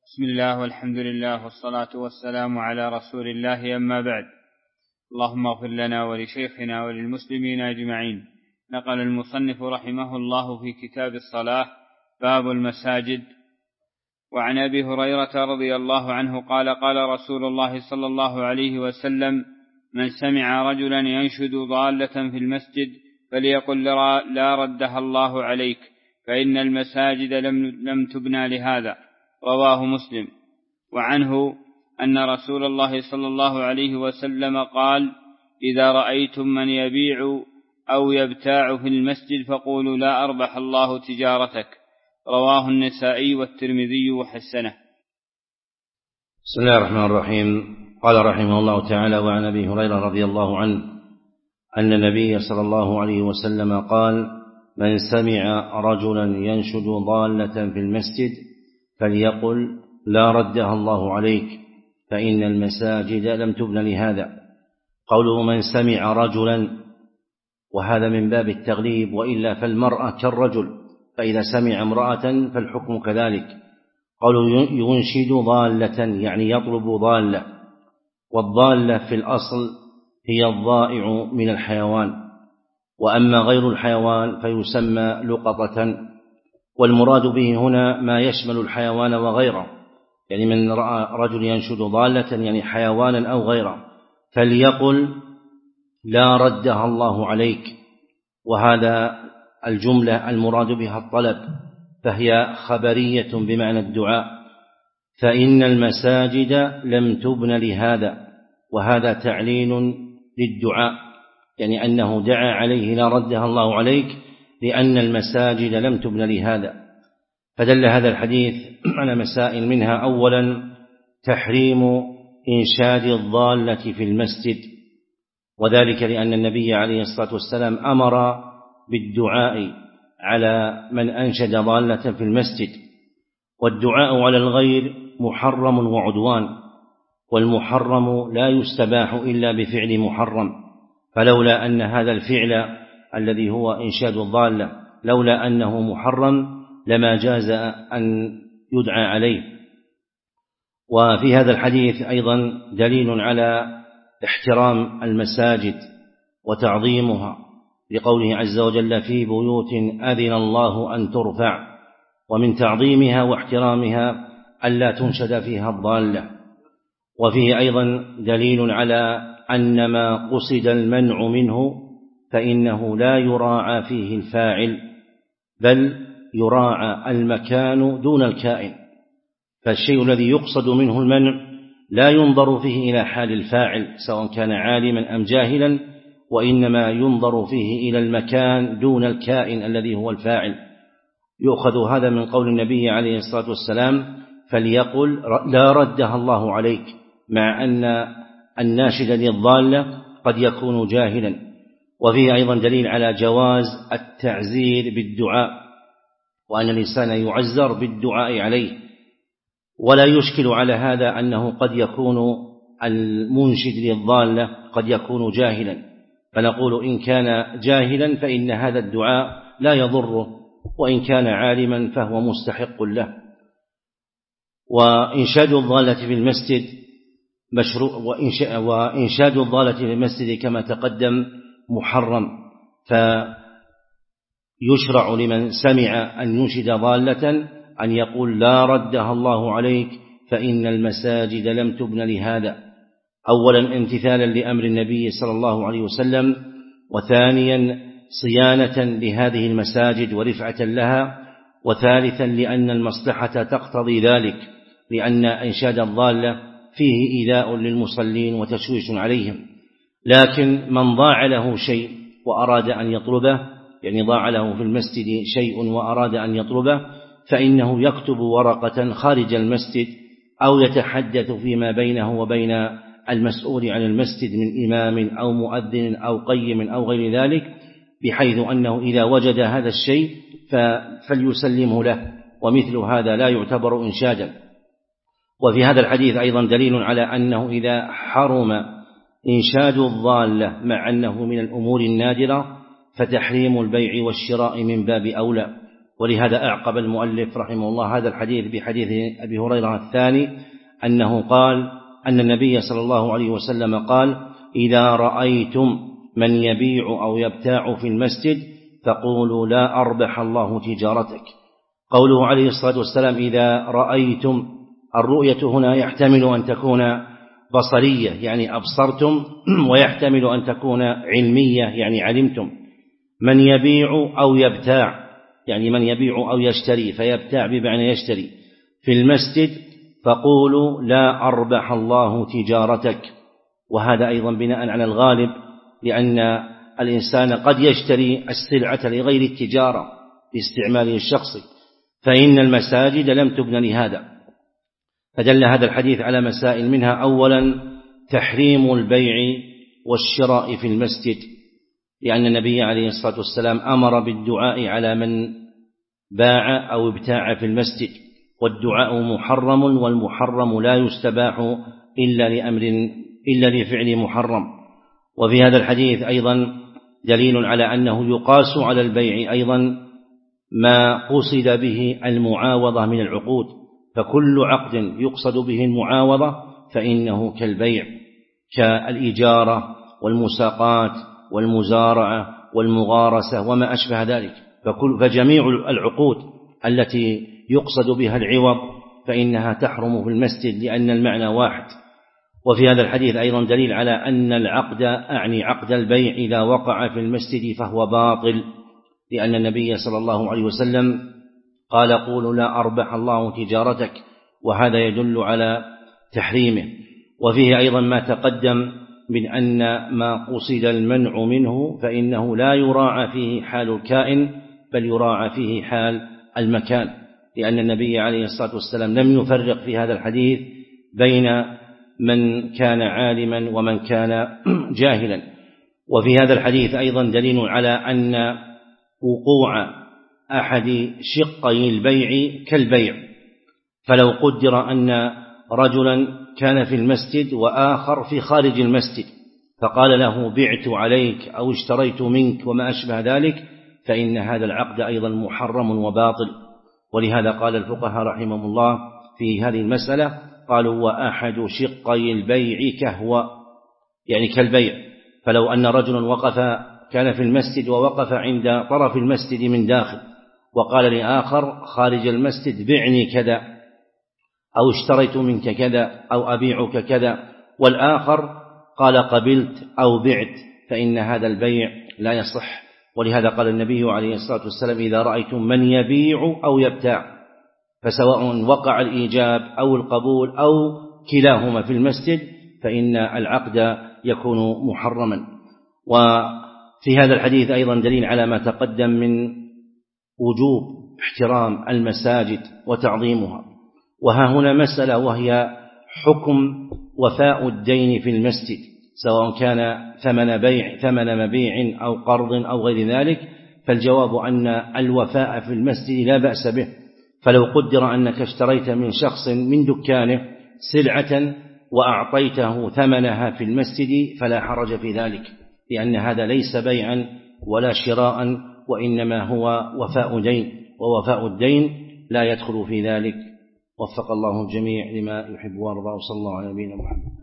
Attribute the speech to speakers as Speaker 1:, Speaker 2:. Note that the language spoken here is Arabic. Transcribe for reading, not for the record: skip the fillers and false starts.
Speaker 1: بسم الله والحمد لله والصلاة والسلام على رسول الله، أما بعد. اللهم اغفر لنا ولشيخنا وللمسلمين أجمعين. نقل المصنف رحمه الله في كتاب الصلاة باب المساجد. وعن أبي هريرة رضي الله عنه قال قال رسول الله صلى الله عليه وسلم: من سمع رجلا ينشد ضالة في المسجد فليقل لا ردها الله عليك، فإن المساجد لم تبنى لهذا. رواه مسلم. وعنه أن رسول الله صلى الله عليه وسلم قال: إذا رأيتم من يبيع أو يبتاع في المسجد فقولوا لا أربح الله تجارتك. رواه النسائي والترمذي وحسنه.
Speaker 2: بسم الله الرحمن الرحيم. قال رحمه الله تعالى: وعن أبي هريرة رضي الله عنه أن النبي صلى الله عليه وسلم قال: من سمع رجلا ينشد ضالة في المسجد فليقل لا ردها الله عليك، فإن المساجد لم تبن لهذا. قوله من سمع رجلا، وهذا من باب التغليب، وإلا فالمرأة كالرجل، فإذا سمع امرأة فالحكم كذلك. قوله ينشد ضالة يعني يطلب ضالة، والضالة في الأصل هي الضائع من الحيوان، وأما غير الحيوان فيسمى لقطة، والمراد به هنا ما يشمل الحيوان وغيره، يعني من رأى رجل ينشد ضالة يعني حيوانا أو غيره فليقل لا ردها الله عليك، وهذا الجملة المراد بها الطلب، فهي خبرية بمعنى الدعاء، فإن المساجد لم تبن لهذا، وهذا تعليل للدعاء، يعني أنه دعا عليه لا ردها الله عليك لأن المساجد لم تبن لهذا. فدل هذا الحديث على مسائل، منها أولا تحريم إنشاد الضالة في المسجد، وذلك لأن النبي عليه الصلاة والسلام أمر بالدعاء على من أنشد ضالة في المسجد، والدعاء على الغير محرم وعدوان، والمحرم لا يستباح إلا بفعل محرم، فلولا أن هذا الفعل الذي هو إنشاد الضالة لولا أنه محرم لما جاز أن يدعى عليه. وفي هذا الحديث أيضا دليل على احترام المساجد وتعظيمها، لقوله عز وجل: في بيوت أذن الله أن ترفع، ومن تعظيمها واحترامها ألا تنشد فيها الضالة. وفيه أيضا دليل على أن ما قصد المنع منه فإنه لا يراعى فيه الفاعل، بل يراعى المكان دون الكائن، فالشيء الذي يقصد منه المنع لا ينظر فيه إلى حال الفاعل سواء كان عالما أم جاهلا، وإنما ينظر فيه إلى المكان دون الكائن الذي هو الفاعل. يؤخذ هذا من قول النبي عليه الصلاة والسلام: فليقل لا ردها الله عليك، مع أن الناشد للضالة قد يكون جاهلا. وفيه أيضا دليل على جواز التعزير بالدعاء، وأن الإنسان يعزر بالدعاء عليه، ولا يشكل على هذا أنه قد يكون المنشد للضالة قد يكون جاهلا، فنقول إن كان جاهلا فإن هذا الدعاء لا يضره، وإن كان عالما فهو مستحق له. وإنشاد الضالة في المسجد مشروع، وإنشاد الضالة في المسجد كما تقدم محرم، فيشرع لمن سمع أن ينشد ضالة أن يقول لا ردها الله عليك، فإن المساجد لم تبن لهذا، أولا امتثالا لأمر النبي صلى الله عليه وسلم، وثانيا صيانة لهذه المساجد ورفعة لها، وثالثا لأن المصلحة تقتضي ذلك، لأن إنشاد الضالة فيه إيذاء للمصلين وتشويش عليهم. لكن من ضاع له شيء وأراد أن يطلبه، يعني ضاع له في المسجد شيء وأراد أن يطلبه، فإنه يكتب ورقة خارج المسجد أو يتحدث فيما بينه وبين المسؤول عن المسجد من إمام أو مؤذن أو قيم أو غير ذلك، بحيث أنه إذا وجد هذا الشيء فليسلمه له، ومثل هذا لا يعتبر إنشادا. وفي هذا الحديث أيضا دليل على أنه إذا حرم إنشاد الضالة مع أنه من الأمور النادرة فتحريم البيع والشراء من باب أولى. ولهذا أعقب المؤلف رحمه الله هذا الحديث بحديث أبي هريرة الثاني أنه قال أن النبي صلى الله عليه وسلم قال: إذا رأيتم من يبيع أو يبتاع في المسجد فقولوا لا أربح الله تجارتك. قوله عليه الصلاة والسلام إذا رأيتم، الرؤية هنا يحتمل أن تكون بصرية يعني أبصرتم، ويحتمل أن تكون علمية يعني علمتم. من يبيع أو يبتاع يعني من يبيع أو يشتري، فيبتاع بمعنى يشتري في المسجد فقولوا لا أربح الله تجارتك. وهذا أيضا بناء على الغالب، لأن الإنسان قد يشتري السلعة لغير التجارة باستعماله الشخصي، فإن المساجد لم تبن لهذا. فدل هذا الحديث على مسائل، منها أولا تحريم البيع والشراء في المسجد، لأن النبي عليه الصلاة والسلام أمر بالدعاء على من باع أو ابتاع في المسجد، والدعاء محرم، والمحرم لا يستباح إلا لفعل محرم. وفي هذا الحديث أيضا دليل على أنه يقاس على البيع أيضا ما قصد به المعاوضة من العقود، فكل عقد يقصد به المعاوضة فإنه كالبيع، كالإجارة والمساقات والمزارعة والمغارسة وما أشبه ذلك. فجميع العقود التي يقصد بها العوض فإنها تحرم في المسجد، لأن المعنى واحد. وفي هذا الحديث أيضا دليل على أن العقد، أعني عقد البيع، إذا وقع في المسجد فهو باطل، لأن النبي صلى الله عليه وسلم قال قولوا لا أربح الله تجارتك، وهذا يدل على تحريمه. وفيه أيضا ما تقدم من أن ما قصد المنع منه فإنه لا يراعى فيه حال الكائن، بل يراعى فيه حال المكان، لأن النبي عليه الصلاة والسلام لم يفرق في هذا الحديث بين من كان عالما ومن كان جاهلا. وفي هذا الحديث أيضا دليل على أن وقوع أحد شقي البيع كالبيع، فلو قدر أن رجلا كان في المسجد وآخر في خارج المسجد فقال له بعت عليك أو اشتريت منك وما أشبه ذلك، فإن هذا العقد أيضا محرم وباطل. ولهذا قال الفقهاء رحمهم الله في هذه المسألة، قالوا وأحد شقي البيع كهو، يعني كالبيع. فلو أن رجلا كان في المسجد ووقف عند طرف المسجد من داخل وقال لآخر خارج المسجد بعني كذا أو اشتريت منك كذا أو أبيعك كذا، والآخر قال قبلت أو بعت، فإن هذا البيع لا يصح. ولهذا قال النبي عليه الصلاة والسلام إذا رأيتم من يبيع أو يبتاع، فسواء وقع الإيجاب أو القبول أو كلاهما في المسجد فإن العقد يكون محرما. وفي هذا الحديث أيضا دليل على ما تقدم من وجوب احترام المساجد وتعظيمها. وها هنا مسألة، وهي حكم وفاء الدين في المسجد، سواء كان ثمن مبيع أو قرض أو غير ذلك، فالجواب أن الوفاء في المسجد لا بأس به. فلو قدر أنك اشتريت من شخص من دكانه سلعة وأعطيته ثمنها في المسجد فلا حرج في ذلك، لأن هذا ليس بيعا ولا شراء، وإنما هو وفاء دين، ووفاء الدين لا يدخل في ذلك. وفق الله الجميع لما يحب ويرضى، وصلى الله على نبينا محمد.